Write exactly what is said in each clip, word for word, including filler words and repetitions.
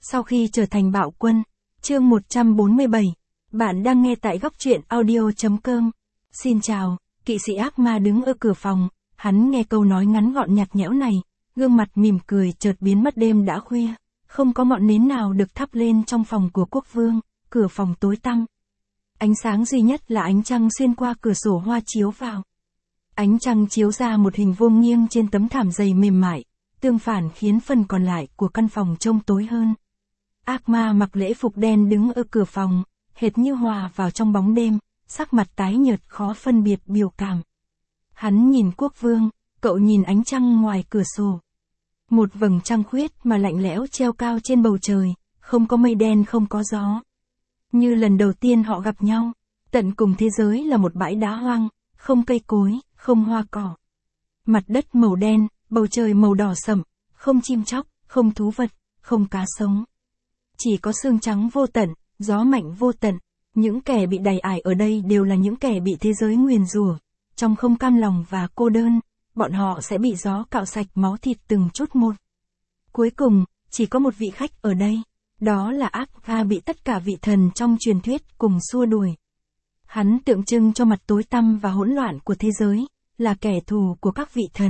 Sau khi trở thành bạo quân, chương một trăm bốn mươi bảy, bạn đang nghe tại góc truyện audio chấm com. Xin chào, kỵ sĩ ác ma đứng ở cửa phòng, hắn nghe câu nói ngắn gọn nhạt nhẽo này, gương mặt mỉm cười chợt biến mất. Đêm đã khuya, không có ngọn nến nào được thắp lên trong phòng của quốc vương, cửa phòng tối tăm. Ánh sáng duy nhất là ánh trăng xuyên qua cửa sổ hoa chiếu vào. Ánh trăng chiếu ra một hình vuông nghiêng trên tấm thảm dày mềm mại, tương phản khiến phần còn lại của căn phòng trông tối hơn. Ác ma mặc lễ phục đen đứng ở cửa phòng, hệt như hòa vào trong bóng đêm, sắc mặt tái nhợt khó phân biệt biểu cảm. Hắn nhìn quốc vương, cậu nhìn ánh trăng ngoài cửa sổ. Một vầng trăng khuyết mà lạnh lẽo treo cao trên bầu trời, không có mây đen không có gió. Như lần đầu tiên họ gặp nhau, tận cùng thế giới là một bãi đá hoang, không cây cối, không hoa cỏ. Mặt đất màu đen, bầu trời màu đỏ sẫm, không chim chóc, không thú vật, không cá sống. Chỉ có sương trắng vô tận, gió mạnh vô tận. Những kẻ bị đày ải ở đây đều là những kẻ bị thế giới nguyền rủa, trong không cam lòng và cô đơn, bọn họ sẽ bị gió cạo sạch máu thịt từng chút một. Cuối cùng, chỉ có một vị khách ở đây, đó là ác ma bị tất cả vị thần trong truyền thuyết cùng xua đuổi. Hắn tượng trưng cho mặt tối tăm và hỗn loạn của thế giới, là kẻ thù của các vị thần.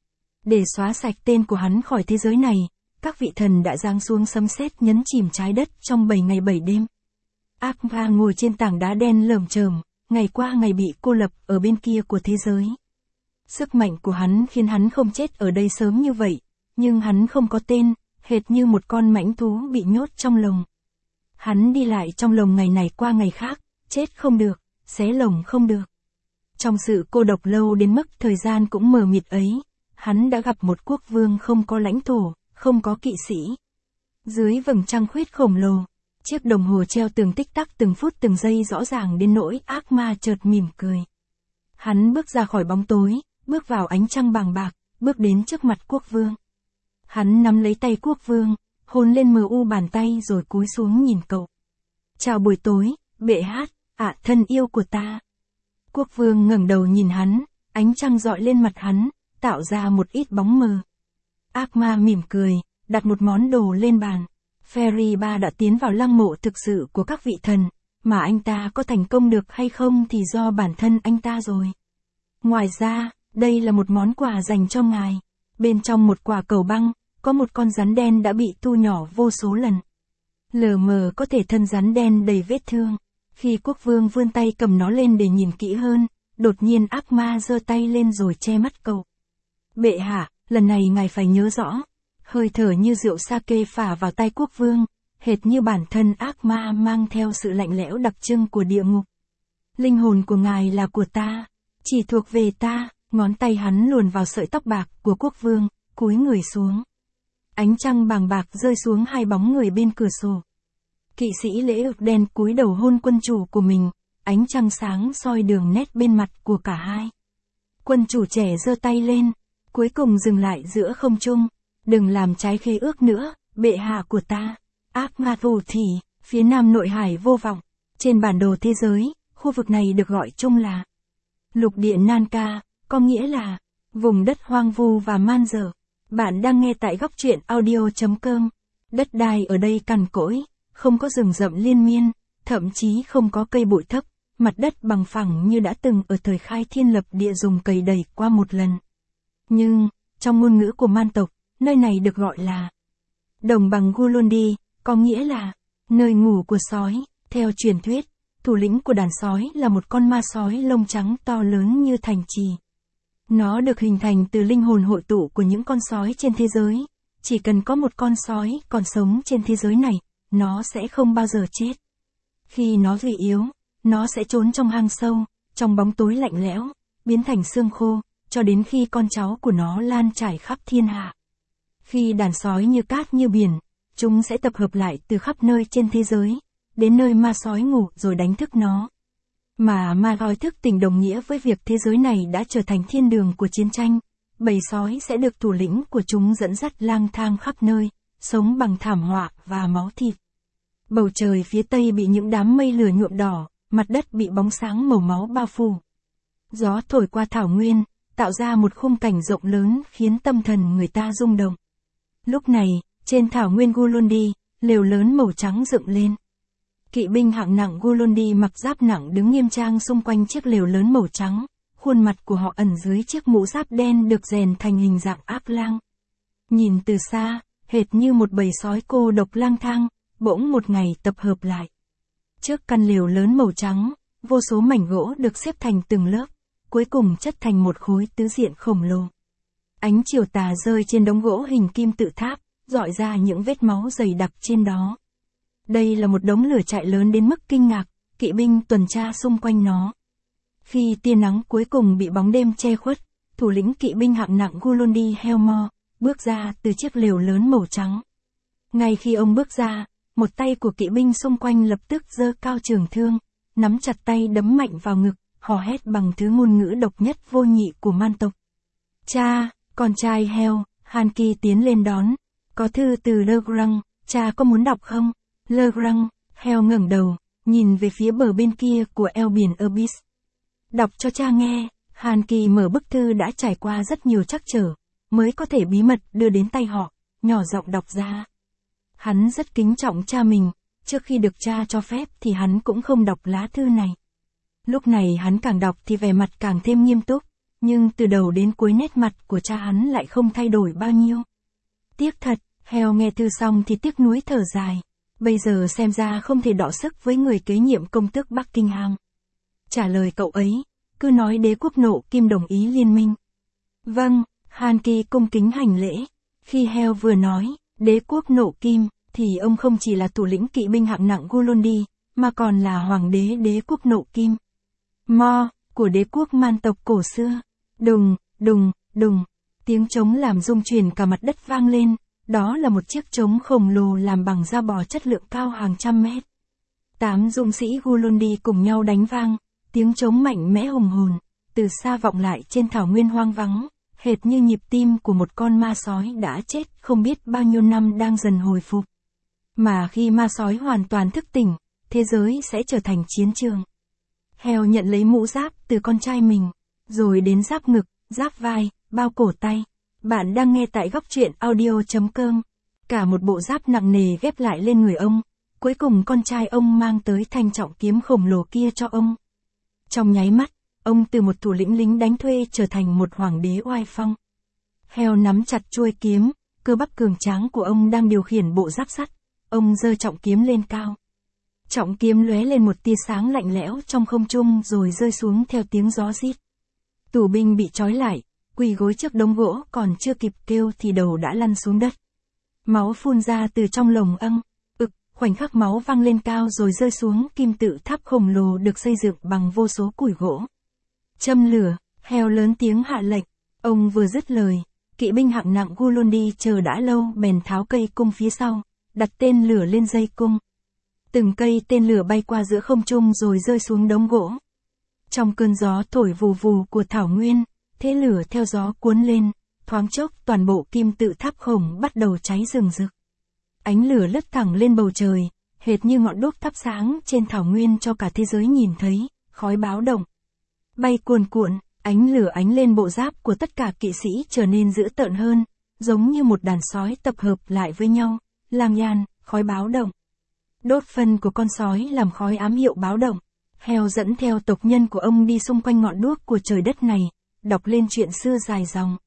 Để xóa sạch tên của hắn khỏi thế giới này, các vị thần đã giáng xuống sấm sét nhấn chìm trái đất trong bảy ngày bảy đêm. Ác ma ngồi trên tảng đá đen lởm chởm, ngày qua ngày bị cô lập ở bên kia của thế giới. Sức mạnh của hắn khiến hắn không chết ở đây sớm như vậy, nhưng hắn không có tên, hệt như một con mãnh thú bị nhốt trong lồng. Hắn đi lại trong lồng ngày này qua ngày khác, chết không được, xé lồng không được. Trong sự cô độc lâu đến mức thời gian cũng mờ mịt ấy, hắn đã gặp một quốc vương không có lãnh thổ, không có kỵ sĩ. Dưới vầng trăng khuyết khổng lồ, chiếc đồng hồ treo từng tích tắc từng phút từng giây rõ ràng đến nỗi ác ma chợt mỉm cười. Hắn bước ra khỏi bóng tối, bước vào ánh trăng bàng bạc, bước đến trước mặt quốc vương. Hắn nắm lấy tay quốc vương, hôn lên mờ u bàn tay rồi cúi xuống nhìn cậu. Chào buổi tối, bệ hát, ạ à, thân yêu của ta. Quốc vương ngẩng đầu nhìn hắn, ánh trăng dọi lên mặt hắn, tạo ra một ít bóng mờ. Ác ma mỉm cười, đặt một món đồ lên bàn. Fairy ba đã tiến vào lăng mộ thực sự của các vị thần, mà anh ta có thành công được hay không thì do bản thân anh ta rồi. Ngoài ra, đây là một món quà dành cho ngài. Bên trong một quả cầu băng, có một con rắn đen đã bị thu nhỏ vô số lần. Lờ mờ có thể thân rắn đen đầy vết thương. Khi quốc vương vươn tay cầm nó lên để nhìn kỹ hơn, đột nhiên ác ma giơ tay lên rồi che mắt cậu. Bệ hạ, lần này ngài phải nhớ rõ. Hơi thở như rượu sake phả vào tay quốc vương, hệt như bản thân ác ma mang theo sự lạnh lẽo đặc trưng của địa ngục. Linh hồn của ngài là của ta, chỉ thuộc về ta. Ngón tay hắn luồn vào sợi tóc bạc của quốc vương, cúi người xuống. Ánh trăng bàng bạc rơi xuống hai bóng người bên cửa sổ. Kỵ sĩ lễ ực đen cúi đầu hôn quân chủ của mình, ánh trăng sáng soi đường nét bên mặt của cả hai. Quân chủ trẻ giơ tay lên, cuối cùng dừng lại giữa không trung. Đừng làm trái khế ước nữa, bệ hạ của ta. Ác ma phù thủy, phía nam nội hải vô vọng. Trên bản đồ thế giới, khu vực này được gọi chung là lục địa Nanka, có nghĩa là vùng đất hoang vu và man dở. Bạn đang nghe tại góc truyện audio chấm com. Đất đai ở đây cằn cỗi, không có rừng rậm liên miên, thậm chí không có cây bụi thấp, mặt đất bằng phẳng như đã từng ở thời khai thiên lập địa dùng cày đẩy qua một lần. Nhưng, trong ngôn ngữ của man tộc, nơi này được gọi là đồng bằng Gulundi, có nghĩa là nơi ngủ của sói. Theo truyền thuyết, thủ lĩnh của đàn sói là một con ma sói lông trắng to lớn như thành trì. Nó được hình thành từ linh hồn hội tụ của những con sói trên thế giới. Chỉ cần có một con sói còn sống trên thế giới này, nó sẽ không bao giờ chết. Khi nó suy yếu, nó sẽ trốn trong hang sâu, trong bóng tối lạnh lẽo, biến thành xương khô, cho đến khi con cháu của nó lan trải khắp thiên hạ. Khi đàn sói như cát như biển, chúng sẽ tập hợp lại từ khắp nơi trên thế giới, đến nơi ma sói ngủ rồi đánh thức nó. Mà ma sói thức tỉnh đồng nghĩa với việc thế giới này đã trở thành thiên đường của chiến tranh. Bầy sói sẽ được thủ lĩnh của chúng dẫn dắt lang thang khắp nơi, sống bằng thảm họa và máu thịt. Bầu trời phía tây bị những đám mây lửa nhuộm đỏ, mặt đất bị bóng sáng màu máu bao phủ. Gió thổi qua thảo nguyên, tạo ra một khung cảnh rộng lớn khiến tâm thần người ta rung động. Lúc này, trên thảo nguyên Gulundi, lều lớn màu trắng dựng lên. Kỵ binh hạng nặng Gulundi mặc giáp nặng đứng nghiêm trang xung quanh chiếc lều lớn màu trắng, khuôn mặt của họ ẩn dưới chiếc mũ giáp đen được rèn thành hình dạng ác lang. Nhìn từ xa, hệt như một bầy sói cô độc lang thang, bỗng một ngày tập hợp lại. Trước căn lều lớn màu trắng, vô số mảnh gỗ được xếp thành từng lớp, cuối cùng chất thành một khối tứ diện khổng lồ. Ánh chiều tà rơi trên đống gỗ hình kim tự tháp, rọi ra những vết máu dày đặc trên đó. Đây là một đống lửa trại lớn đến mức kinh ngạc, kỵ binh tuần tra xung quanh nó. Khi tia nắng cuối cùng bị bóng đêm che khuất, thủ lĩnh kỵ binh hạng nặng Gulundi Helmore bước ra từ chiếc lều lớn màu trắng. Ngay khi ông bước ra, một tay của kỵ binh xung quanh lập tức giơ cao trường thương, nắm chặt tay đấm mạnh vào ngực, hò hét bằng thứ ngôn ngữ độc nhất vô nhị của man tộc. Cha, con trai Heo, Hanki tiến lên đón. Có thư từ Legrand, cha có muốn đọc không? Legrand, Heo ngẩng đầu, nhìn về phía bờ bên kia của eo biển Abyss. Đọc cho cha nghe. Hanki mở bức thư đã trải qua rất nhiều trắc trở, mới có thể bí mật đưa đến tay họ, nhỏ giọng đọc ra. Hắn rất kính trọng cha mình, trước khi được cha cho phép thì hắn cũng không đọc lá thư này. Lúc này hắn càng đọc thì vẻ mặt càng thêm nghiêm túc, nhưng từ đầu đến cuối nét mặt của cha hắn lại không thay đổi bao nhiêu. Tiếc thật, Heo nghe thư xong thì tiếc nuối thở dài. Bây giờ xem ra không thể đọ sức với người kế nhiệm công tước Buckingham. Trả lời cậu ấy, cứ nói đế quốc nộ kim đồng ý liên minh. Vâng, Hanki cung kính hành lễ. Khi Heo vừa nói, đế quốc nộ kim, thì ông không chỉ là thủ lĩnh kỵ binh hạng nặng Gulundi, mà còn là hoàng đế đế quốc nộ kim. Mo, của đế quốc man tộc cổ xưa. Đùng, đùng, đùng, tiếng trống làm rung chuyển cả mặt đất vang lên, đó là một chiếc trống khổng lồ làm bằng da bò chất lượng cao hàng trăm mét. Tám dũng sĩ Gulundi cùng nhau đánh vang, tiếng trống mạnh mẽ hùng hồn, từ xa vọng lại trên thảo nguyên hoang vắng, hệt như nhịp tim của một con ma sói đã chết không biết bao nhiêu năm đang dần hồi phục. Mà khi ma sói hoàn toàn thức tỉnh, thế giới sẽ trở thành chiến trường. Heo nhận lấy mũ giáp từ con trai mình, rồi đến giáp ngực, giáp vai, bao cổ tay. Bạn đang nghe tại góc truyện audio chấm com. Cả một bộ giáp nặng nề ghép lại lên người ông. Cuối cùng con trai ông mang tới thanh trọng kiếm khổng lồ kia cho ông. Trong nháy mắt, ông từ một thủ lĩnh lính đánh thuê trở thành một hoàng đế oai phong. Heo nắm chặt chuôi kiếm, cơ bắp cường tráng của ông đang điều khiển bộ giáp sắt. Ông giơ trọng kiếm lên cao. Trọng kiếm lóe lên một tia sáng lạnh lẽo trong không trung rồi rơi xuống theo tiếng gió rít. Tù binh bị trói lại, quỳ gối trước đống gỗ còn chưa kịp kêu thì đầu đã lăn xuống đất. Máu phun ra từ trong lồng ăng, ực, khoảnh khắc máu văng lên cao rồi rơi xuống kim tự tháp khổng lồ được xây dựng bằng vô số củi gỗ. Châm lửa, Heo lớn tiếng hạ lệnh, ông vừa dứt lời, kỵ binh hạng nặng Gulundi chờ đã lâu bèn tháo cây cung phía sau, đặt tên lửa lên dây cung. Từng cây tên lửa bay qua giữa không trung rồi rơi xuống đống gỗ. Trong cơn gió thổi vù vù của thảo nguyên, thế lửa theo gió cuốn lên, thoáng chốc toàn bộ kim tự tháp khổng bắt đầu cháy rừng rực. Ánh lửa lướt thẳng lên bầu trời, hệt như ngọn đuốc thắp sáng trên thảo nguyên cho cả thế giới nhìn thấy, khói báo động. Bay cuồn cuộn, ánh lửa ánh lên bộ giáp của tất cả kỵ sĩ trở nên dữ tợn hơn, giống như một đàn sói tập hợp lại với nhau, lang nhan, khói báo động. Đốt phân của con sói làm khói ám hiệu báo động. Heo dẫn theo tộc nhân của ông đi xung quanh ngọn đuốc của trời đất này, đọc lên chuyện xưa dài dòng.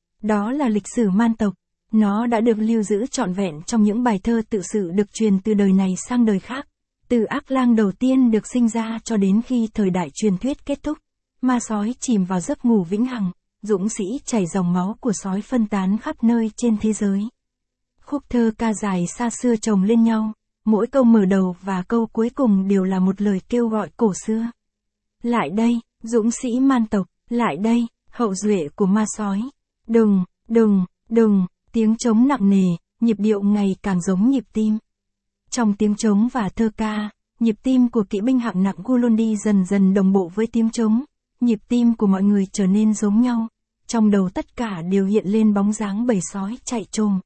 Đó là lịch sử man tộc, nó đã được lưu giữ trọn vẹn trong những bài thơ tự sự được truyền từ đời này sang đời khác. Từ ác lang đầu tiên được sinh ra cho đến khi thời đại truyền thuyết kết thúc, ma sói chìm vào giấc ngủ vĩnh hằng, dũng sĩ chảy dòng máu của sói phân tán khắp nơi trên thế giới. Khúc thơ ca dài xa xưa chồng lên nhau. Mỗi câu mở đầu và câu cuối cùng đều là một lời kêu gọi cổ xưa. Lại đây, dũng sĩ man tộc, lại đây, hậu duệ của ma sói. Đùng, đùng, đùng, tiếng trống nặng nề, nhịp điệu ngày càng giống nhịp tim. Trong tiếng trống và thơ ca, nhịp tim của kỵ binh hạng nặng Gulundi dần dần đồng bộ với tiếng trống, nhịp tim của mọi người trở nên giống nhau, trong đầu tất cả đều hiện lên bóng dáng bầy sói chạy trồm.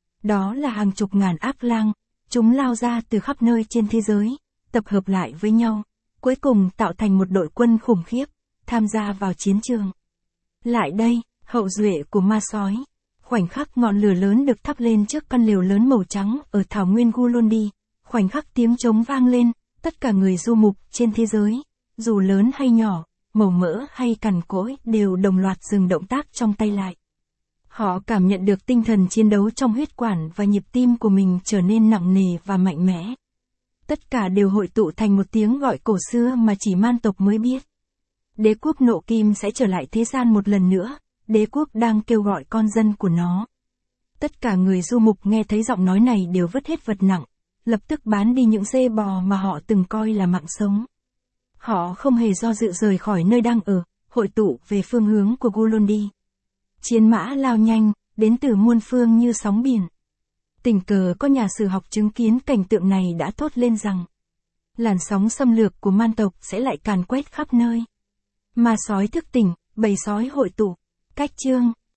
Đó là hàng chục ngàn ác lang. Chúng lao ra từ khắp nơi trên thế giới, tập hợp lại với nhau, cuối cùng tạo thành một đội quân khủng khiếp, tham gia vào chiến trường. Lại đây, hậu duệ của ma sói. Khoảnh khắc ngọn lửa lớn được thắp lên trước căn lều lớn màu trắng ở thảo nguyên Gulondi, khoảnh khắc tiếng trống vang lên, tất cả người du mục trên thế giới, dù lớn hay nhỏ, màu mỡ hay cằn cỗi đều đồng loạt dừng động tác trong tay lại. Họ cảm nhận được tinh thần chiến đấu trong huyết quản và nhịp tim của mình trở nên nặng nề và mạnh mẽ. Tất cả đều hội tụ thành một tiếng gọi cổ xưa mà chỉ man tộc mới biết. Đế quốc nộ kim sẽ trở lại thế gian một lần nữa, đế quốc đang kêu gọi con dân của nó. Tất cả người du mục nghe thấy giọng nói này đều vứt hết vật nặng, lập tức bán đi những dê bò mà họ từng coi là mạng sống. Họ không hề do dự rời khỏi nơi đang ở, hội tụ về phương hướng của Gulondi. Chiến mã lao nhanh, đến từ muôn phương như sóng biển. Tình cờ có nhà sử học chứng kiến cảnh tượng này đã thốt lên rằng làn sóng xâm lược của man tộc sẽ lại càn quét khắp nơi. Ma sói thức tỉnh, bầy sói hội tụ. Cách chương